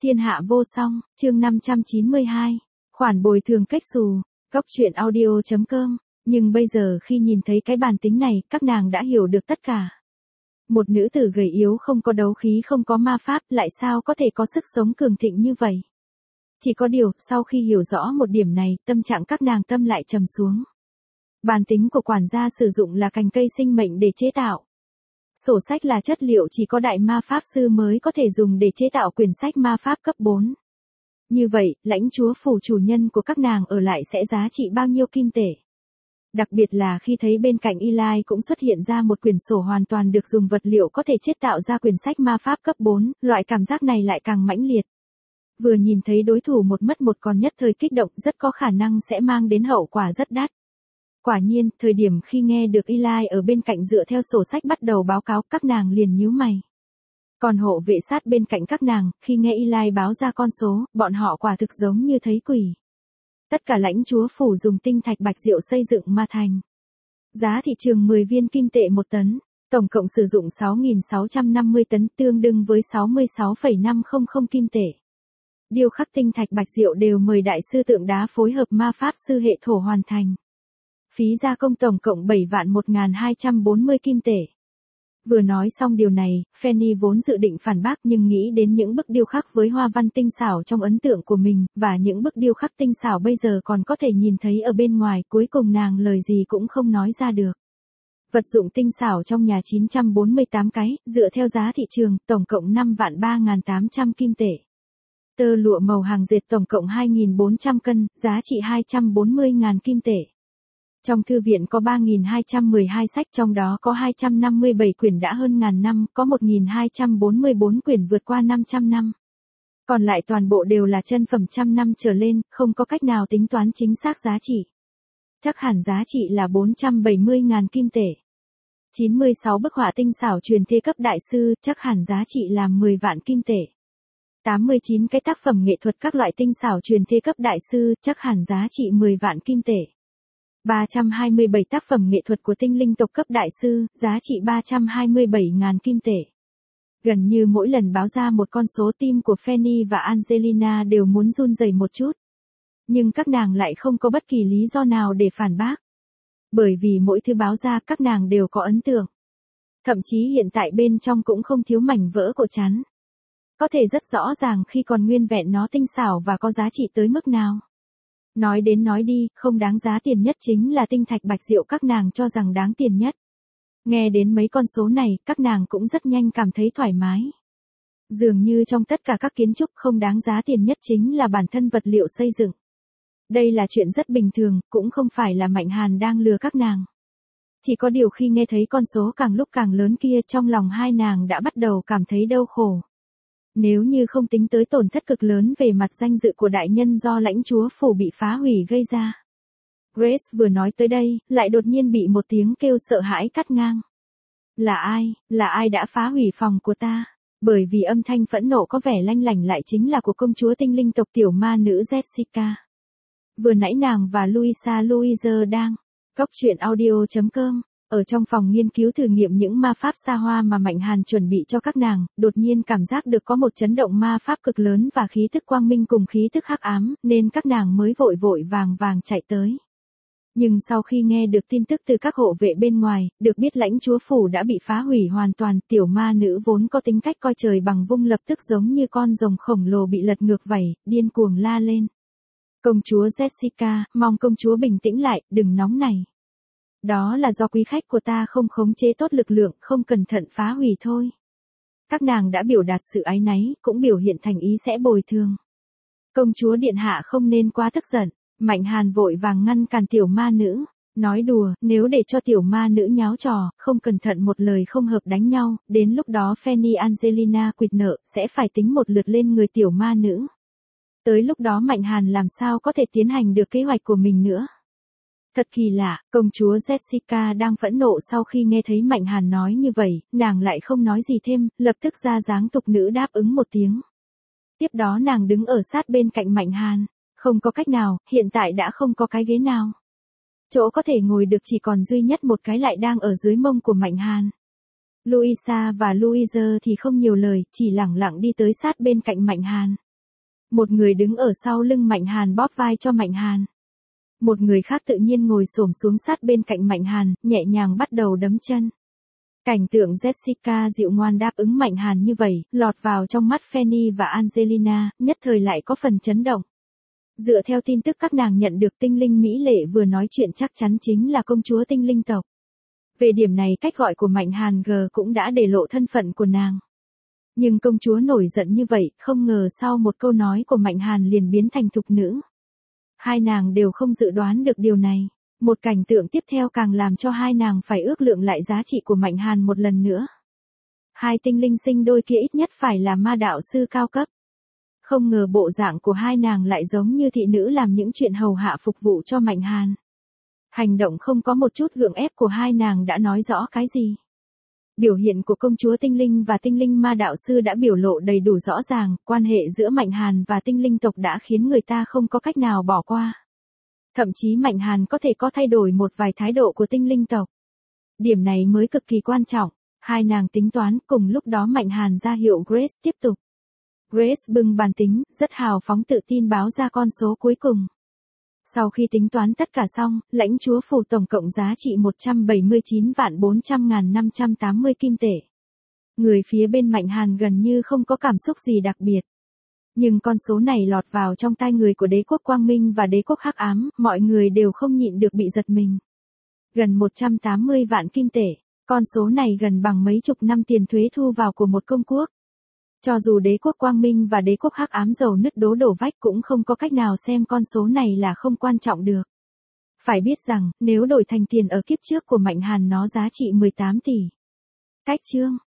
Thiên hạ vô song, chương 592, khoản bồi thường kết xù, góc truyện audio.com, nhưng bây giờ khi nhìn thấy cái bản tính này, các nàng đã hiểu được tất cả. Một nữ tử gầy yếu không có đấu khí không có ma pháp, lại sao có thể có sức sống cường thịnh như vậy? Chỉ có điều, sau khi hiểu rõ một điểm này, tâm trạng các nàng tâm lại trầm xuống. Bản tính của quản gia sử dụng là cành cây sinh mệnh để chế tạo. Sổ sách là chất liệu chỉ có đại ma pháp sư mới có thể dùng để chế tạo quyển sách ma pháp cấp 4. Như vậy, lãnh chúa phủ chủ nhân của các nàng ở lại sẽ giá trị bao nhiêu kim tệ? Đặc biệt là khi thấy bên cạnh Eli cũng xuất hiện ra một quyển sổ hoàn toàn được dùng vật liệu có thể chế tạo ra quyển sách ma pháp cấp 4, loại cảm giác này lại càng mãnh liệt. Vừa nhìn thấy đối thủ một mất một còn nhất thời kích động rất có khả năng sẽ mang đến hậu quả rất đắt. Quả nhiên, thời điểm khi nghe được Eli ở bên cạnh dựa theo sổ sách bắt đầu báo cáo, các nàng liền nhíu mày. Còn hộ vệ sát bên cạnh các nàng, khi nghe Eli báo ra con số, bọn họ quả thực giống như thấy quỷ. Tất cả lãnh chúa phủ dùng tinh thạch bạch diệu xây dựng mà thành. Giá thị trường 10 viên kim tệ 1 tấn, tổng cộng sử dụng 6.650 tấn tương đương với 66,500 kim tệ. Điêu khắc tinh thạch bạch diệu đều mời đại sư tượng đá phối hợp ma pháp sư hệ thổ hoàn thành. Phí gia công tổng cộng 7.1.240 kim tệ. Vừa nói xong điều này, Fanny vốn dự định phản bác nhưng nghĩ đến những bức điêu khắc với hoa văn tinh xảo trong ấn tượng của mình, và những bức điêu khắc tinh xảo bây giờ còn có thể nhìn thấy ở bên ngoài, cuối cùng nàng lời gì cũng không nói ra được. Vật dụng tinh xảo trong nhà 948 cái, dựa theo giá thị trường, tổng cộng 5.3.800 kim tệ. Tơ lụa màu hàng dệt tổng cộng 2.400 cân, giá trị 240.000 kim tệ. Trong thư viện có 3.212 sách, trong đó có 257 quyển đã hơn ngàn năm, có 1.244 quyển vượt qua 500 năm. Còn lại toàn bộ đều là chân phẩm trăm năm trở lên, không có cách nào tính toán chính xác giá trị. Chắc hẳn giá trị là 470.000 kim tệ. 96 bức họa tinh xảo truyền thế cấp đại sư, chắc hẳn giá trị là 10 vạn kim tệ. 89 cái tác phẩm nghệ thuật các loại tinh xảo truyền thế cấp đại sư, chắc hẳn giá trị 10 vạn kim tệ. 327 tác phẩm nghệ thuật của tinh linh tộc cấp đại sư, giá trị 327.000 kim tệ. Gần như mỗi lần báo ra một con số, tim của Fanny và Angelina đều muốn run rẩy một chút. Nhưng các nàng lại không có bất kỳ lý do nào để phản bác. Bởi vì mỗi thứ báo ra các nàng đều có ấn tượng. Thậm chí hiện tại bên trong cũng không thiếu mảnh vỡ của chắn. Có thể rất rõ ràng khi còn nguyên vẹn nó tinh xảo và có giá trị tới mức nào. Nói đến nói đi, không đáng giá tiền nhất chính là tinh thạch bạch diệu các nàng cho rằng đáng tiền nhất. Nghe đến mấy con số này, các nàng cũng rất nhanh cảm thấy thoải mái. Dường như trong tất cả các kiến trúc không đáng giá tiền nhất chính là bản thân vật liệu xây dựng. Đây là chuyện rất bình thường, cũng không phải là Mạnh Hàn đang lừa các nàng. Chỉ có điều khi nghe thấy con số càng lúc càng lớn kia, trong lòng hai nàng đã bắt đầu cảm thấy đau khổ. Nếu như không tính tới tổn thất cực lớn về mặt danh dự của đại nhân do lãnh chúa phủ bị phá hủy gây ra. Grace vừa nói tới đây, lại đột nhiên bị một tiếng kêu sợ hãi cắt ngang. Là ai đã phá hủy phòng của ta? Bởi vì âm thanh phẫn nộ có vẻ lanh lảnh lại chính là của công chúa tinh linh tộc tiểu ma nữ Jessica. Vừa nãy nàng và Louise đang góc truyện audio.com. Ở trong phòng nghiên cứu thử nghiệm những ma pháp xa hoa mà Mạnh Hàn chuẩn bị cho các nàng, đột nhiên cảm giác được có một chấn động ma pháp cực lớn và khí thức quang minh cùng khí thức hắc ám, nên các nàng mới vội vội vàng chạy tới. Nhưng sau khi nghe được tin tức từ các hộ vệ bên ngoài, được biết lãnh chúa phủ đã bị phá hủy hoàn toàn, tiểu ma nữ vốn có tính cách coi trời bằng vung lập tức giống như con rồng khổng lồ bị lật ngược vảy, điên cuồng la lên. Công chúa Jessica, mong công chúa bình tĩnh lại, đừng nóng này. Đó là do quý khách của ta không khống chế tốt lực lượng, không cẩn thận phá hủy thôi. Các nàng đã biểu đạt sự áy náy, cũng biểu hiện thành ý sẽ bồi thường. Công chúa điện hạ không nên quá tức giận. Mạnh Hàn vội vàng ngăn cản tiểu ma nữ. Nói đùa, nếu để cho tiểu ma nữ nháo trò, không cẩn thận một lời không hợp đánh nhau, đến lúc đó Fanny Angelina quỵt nợ, sẽ phải tính một lượt lên người tiểu ma nữ. Tới lúc đó Mạnh Hàn làm sao có thể tiến hành được kế hoạch của mình nữa. Thật kỳ lạ, công chúa Jessica đang phẫn nộ sau khi nghe thấy Mạnh Hàn nói như vậy, nàng lại không nói gì thêm, lập tức ra dáng tục nữ đáp ứng một tiếng. Tiếp đó nàng đứng ở sát bên cạnh Mạnh Hàn, không có cách nào, hiện tại đã không có cái ghế nào. Chỗ có thể ngồi được chỉ còn duy nhất một cái lại đang ở dưới mông của Mạnh Hàn. Louisa và Louise thì không nhiều lời, chỉ lẳng lặng đi tới sát bên cạnh Mạnh Hàn. Một người đứng ở sau lưng Mạnh Hàn bóp vai cho Mạnh Hàn. Một người khác tự nhiên ngồi xổm xuống sát bên cạnh Mạnh Hàn, nhẹ nhàng bắt đầu đấm chân. Cảnh tượng Jessica dịu ngoan đáp ứng Mạnh Hàn như vậy, lọt vào trong mắt Fanny và Angelina, nhất thời lại có phần chấn động. Dựa theo tin tức các nàng nhận được, tinh linh mỹ lệ vừa nói chuyện chắc chắn chính là công chúa tinh linh tộc. Về điểm này cách gọi của Mạnh Hàn G cũng đã để lộ thân phận của nàng. Nhưng công chúa nổi giận như vậy, không ngờ sau một câu nói của Mạnh Hàn liền biến thành thục nữ. Hai nàng đều không dự đoán được điều này. Một cảnh tượng tiếp theo càng làm cho hai nàng phải ước lượng lại giá trị của Mạnh Hàn một lần nữa. Hai tinh linh sinh đôi kia ít nhất phải là ma đạo sư cao cấp. Không ngờ bộ dạng của hai nàng lại giống như thị nữ làm những chuyện hầu hạ phục vụ cho Mạnh Hàn. Hành động không có một chút gượng ép của hai nàng đã nói rõ cái gì. Biểu hiện của công chúa tinh linh và tinh linh ma đạo sư đã biểu lộ đầy đủ rõ ràng, quan hệ giữa Mạnh Hàn và tinh linh tộc đã khiến người ta không có cách nào bỏ qua. Thậm chí Mạnh Hàn có thể có thay đổi một vài thái độ của tinh linh tộc. Điểm này mới cực kỳ quan trọng. Hai nàng tính toán, cùng lúc đó Mạnh Hàn ra hiệu Grace tiếp tục. Grace bưng bàn tính, rất hào phóng tự tin báo ra con số cuối cùng. Sau khi tính toán tất cả xong, lãnh chúa phủ tổng cộng giá trị 179.400.580 kim tệ. Người phía bên Mạnh Hàn gần như không có cảm xúc gì đặc biệt. Nhưng con số này lọt vào trong tai người của đế quốc Quang Minh và đế quốc Hắc Ám, mọi người đều không nhịn được bị giật mình. Gần 180 vạn kim tệ, con số này gần bằng mấy chục năm tiền thuế thu vào của một công quốc. Cho dù đế quốc Quang Minh và đế quốc Hắc Ám dầu nứt đổ vách cũng không có cách nào xem con số này là không quan trọng được. Phải biết rằng, nếu đổi thành tiền ở kiếp trước của Mạnh Hàn nó giá trị 18 tỷ. Cách chương